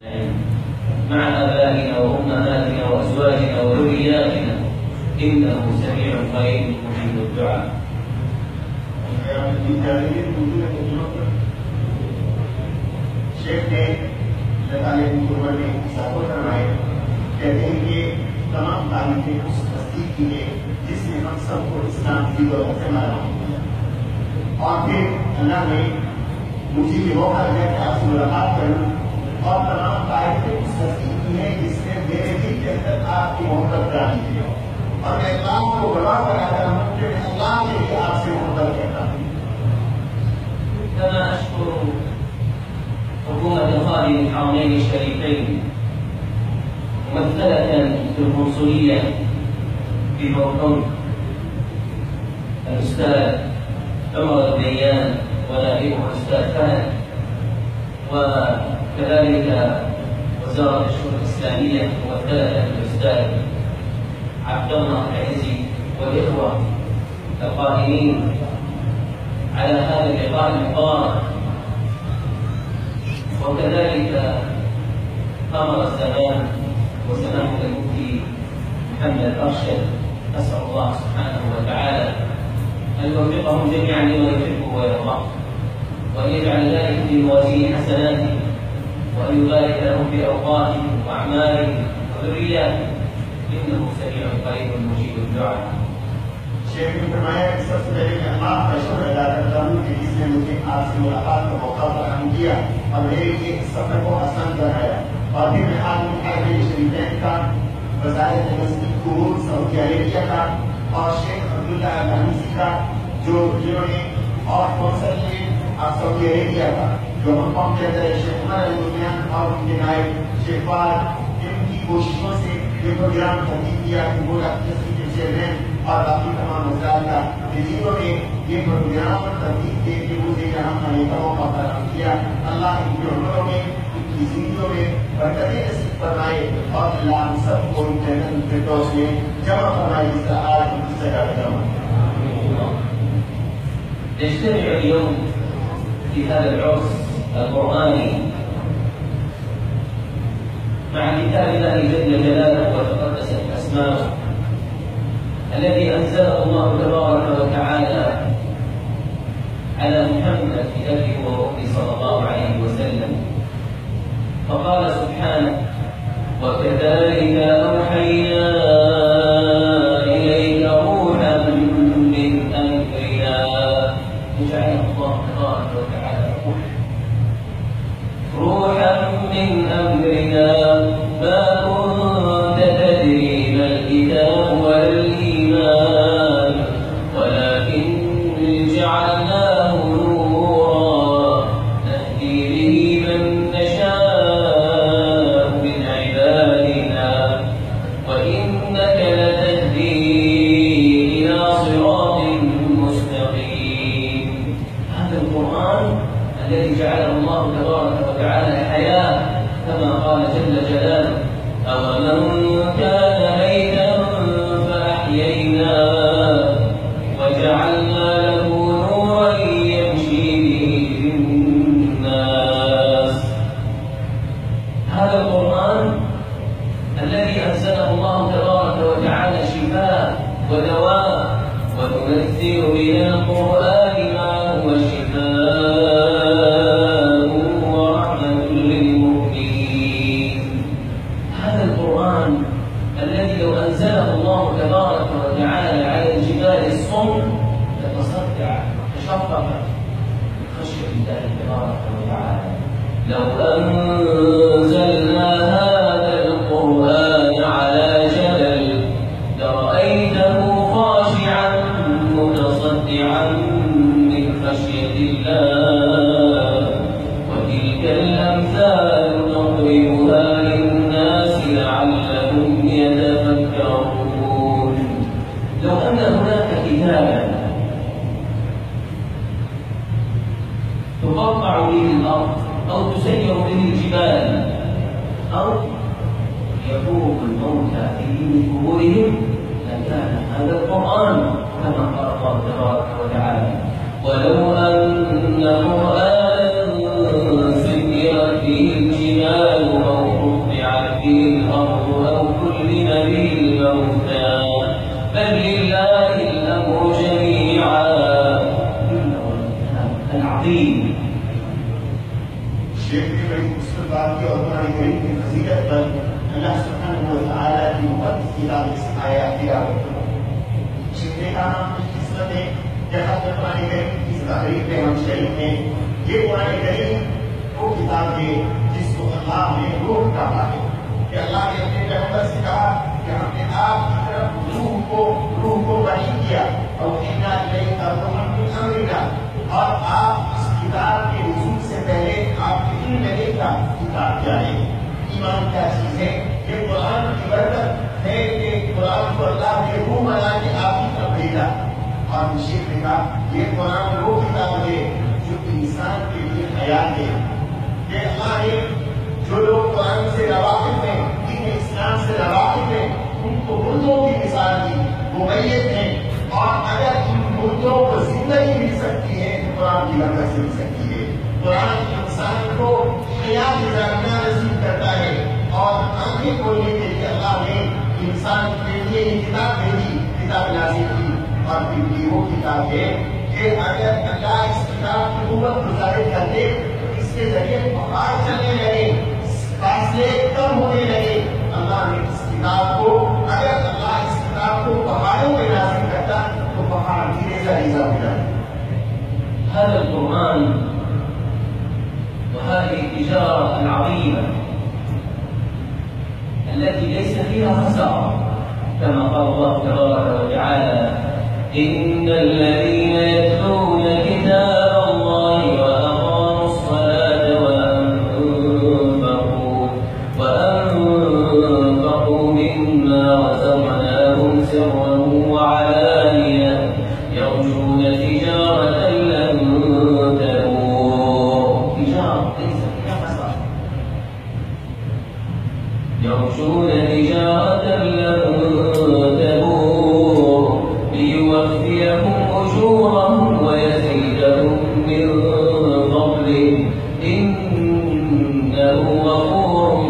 مع آبائنا وأمهاتنا وأزواجنا وذرياتنا إنه سميع قريب مجيب الدعاء. शेख ने सपोर्ट करवाए, कहते हैं कि तमाम तारीखें उस तस्दीक की है जिसने हम सबको इस्लाम की दौलत से मारा और फिर अल्लाह ने मुझे ये मौका दिया कि आपसे मुलाकात करूं और तमाम तारीखें उस तस्दीक की है जिसने मेरे दिल के अंदर आपकी मोहब्बत डाली है और मैं अल्लाह को गवाह बनाता हूं कि मैं अल्लाह के लिए आपसे मोहब्बत करता हूं। كما أشكر حكومة خادم الحرمين الشريفين ممثلة في القنصلية في هونغ كونغ الأستاذ عمر الديان ونائبه الأستاذ فهد، وكذلك وزارة الشؤون الإسلامية ممثلة الأستاذ عبد الله العزي والإخوة القائمين على هذا اللقاء المبارك، وكذلك قمر الزمان وسماحة المفتي محمد أرشد. أسأل الله سبحانه وتعالى أن يوفقهم جميعا لما يحبه ويرضاه، وأن يجعل ذلك في موازين حسناتهم، وأن يبارك لهم في أوقاتهم وأعمالهم وذرياتهم، إنه سميع قريب مجيب الدعاء. शेख ने फरमाया कि सबसे पहले मैं अल्लाह का शुक्र अदा करता हूँ कि जिसने मुझे आपसे मुलाकात का मौका फराहम किया और मेरे लिए इस सफर को आसान कराया। और फिर मैं आदमी शरीफैन का वज़ारत मस्जिद कुवैत सऊदी अरेबिया का और शेख अब्दुल्लाह अल-हनीसी का जिन्होंने और कौंसलेट सऊदी अरेबिया का जो हांगकांग के अंदर शेख उमर अल-दुनियान और उनके नायब शेख फाद, इनकी कोशिशों से ये प्रोग्राम तहकीक किया कि वो के चेयरमैन और बाकी तमाम वज़ारत का जिन्होंने ये प्रोग्राम तहकीक के लिए मुझे यहाँ आने का मौका फराहम किया। अल्लाह इनकी उम्रों में इनकी जिंदगियों में बरकतें नसीब फरमाए और अल्लाह हम सबको जन्नत फिरदौस में जमा फरमाए जिसका आज उनकी जगह जमा। نجتمع اليوم في هذا العرس القرآني مع كتاب الله جل جلاله وتقدست أسماؤه الذي أنزله الله تبارك وتعالى على محمد بأبيه وأمه صلى الله عليه وسلم، فقال سبحانه: وكذلك أوحينا إليك روحا من أمرنا. جعل الله تبارك وتعالى روحا من أمرنا ما كنت تدري ما الكتاب ولا الإيمان ولكن جعلناه نورا نهدي به من نشاء من عبادنا وإنك لتهدي إلى صراط مستقيم. هذا القرآن الذي جعله الله تبارك وتعالى حياة كما قال جل جلاله: أومن كان ميتا فأحييناه وجعلنا له نورا يمشي به في الناس. هذا القرآن الذي أنزله الله تبارك وتعالى شفاء ودواء، وننزل من القرآن ما هو شفاء ورحمة للمؤمنين. هذا القرآن الذي لو أنزله الله تبارك وتعالى على الجبال الصم لتصدع تشققت من خشية الله تبارك وتعالى. لو أنزلنا هذا القرآن على جبل لرأيته خاشعا متصدعا من خشية الله. وتلك الأمثال نضربها للناس لعلهم يتفكرون. لو أن هناك كتابا تقطع به الأرض أو تسير به الجبال أو يفوق الموتى فيه من قبورهم لكان هذا القرآن كما قال الله تبارك وتعالى: ولو أن قرآنا سيرت به الجبال بات کی اور قرآن کریم کی فضیلت پر اللہ سبحانہ و تعالیٰ کی مقدس کتاب اس آیات کی شکر کا ہم خوش قسمت ہیں جہاں پر قرآن کریم کی تحریر میں ہم شریک ہیں. یہ قرآن کریم وہ کتاب ہے جس کو اللہ نے روح کہا ہے کہ اللہ نے اپنے پیغمبر سے کہا کہ ہم نے آپ کی طرف روح کو وحی کیا اور اور آپ اس کتاب کے نزول سے پہلے آپ کے علم میں کا کتاب کیا ہے, ایمان کیا چیز ہے. یہ قرآن کی برکت ہے کہ قرآن کو اللہ نے روح بنا کے آپ کی طرف بھیجا. اور شیخ نے کہا یہ قرآن وہ کتاب ہے جو انسان کے لیے حیات ہے. کہ اللہ نے جو لوگ قرآن سے ناواقف ہیں, دین اسلام سے ناواقف ہیں, ان کو مردوں کی مثال دی, وہ میت ہیں. اور اگر ان مردوں کو زندگی مل سکتی ہے تو قرآن کی برکت سے مل سکتی ہے. قرآن انسان کو حیات زندہ نصیب کرتا ہے. اور آنکھیں کھولنے کے لیے اللہ نے انسان کے لیے یہ کتاب بھیجی, کتاب نازل کی. اور پھر یہ وہ کتاب ہے کہ اگر اللہ اس کتاب کی قوت کو ظاہر کر دے تو اس کے ذریعے پہاڑ چلنے لگے, فاصلے کم ہونے لگے. اللہ نے اس کتاب کو, اگر اللہ اس کتاب کو پہاڑوں میں نازل کرتا تو پہاڑ دھیرے دھیرے ہو جاتے. هذا القرآن وهذه التجارة العظيمة التي ليس فيها خسارة كما قال الله تبارك وتعالى إن الذين يتلون كتاب الله وأقاموا الصلاة وأنفقوا مما رزقناهم سرا وعلانية يرجون تجارة لن تبور. تجارة ليس فيها خسارة. يرجون تجارة لن تبور ليوفيهم أجورهم ويزيدهم من فضله إنه غفور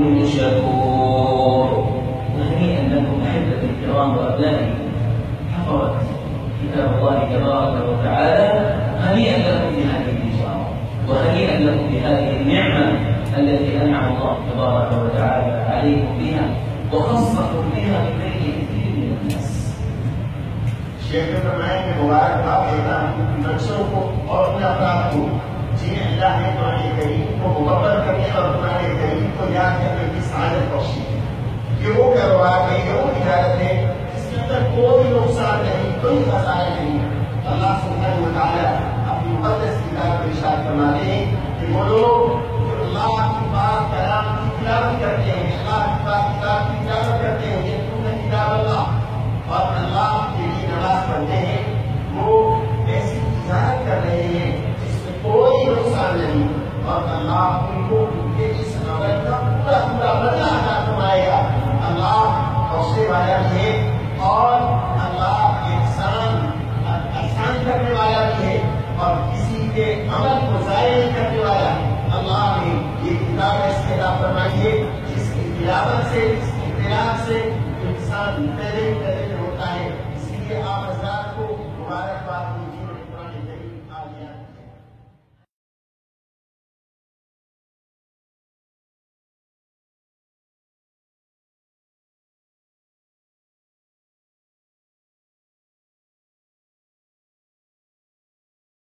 شكور. هنيئا لكم أحبتي الكرام وأبنائي حفظت كتاب الله تبارك وتعالى. هنيئا لكم بهذه التجارة وهنيئا لكم بهذه النعمة التي أنعم الله تبارك وتعالى عليكم بها وخصكم بها من بين كثير من الناس. شیخ نے فرمایا کہ مبارکباد دیتا ہوں نقشوں کو اور اپنے افراد کو جنہیں اللہ نے قرآن کریم کو مکمل کرنے اور قرآن کریم کو یاد کرنے کی سعادت بخشی. یہ وہ کاروبار ہے, یہ وہ تجارت ہے جس کے اندر کوئی نقصان نہیں, کوئی خسارہ نہیں. اللہ سبحانہ و تعالیٰ اپنی مقدس کتاب کو ارشاد فرماتے ہیں کہ وہ لوگ جو اللہ کی بات کلام کی تلاوت کرتے ہیں, اللہ کی بات کتاب کی تلاوت کرتے ہیں, یہ تم کتاب اللہ اور اللہ کے لیے نماز پڑھتے ہیں, وہ ایسی تجارت کر رہے ہیں جس میں کوئی نقصان نہیں. اور اللہ ان کو ان کے اس عمل کا پورا پورا بدلہ عطا فرمائے گا. اللہ بخشنے والا بھی ہے اور اللہ احسان کرنے والا بھی ہے اور کسی کے عمل کو ضائع نہیں کرنے والا. اللہ نے یہ کتاب ایسی عطا فرمائی ہے جس کی تلاوت سے, جس کی قراءت سے انسان پہلے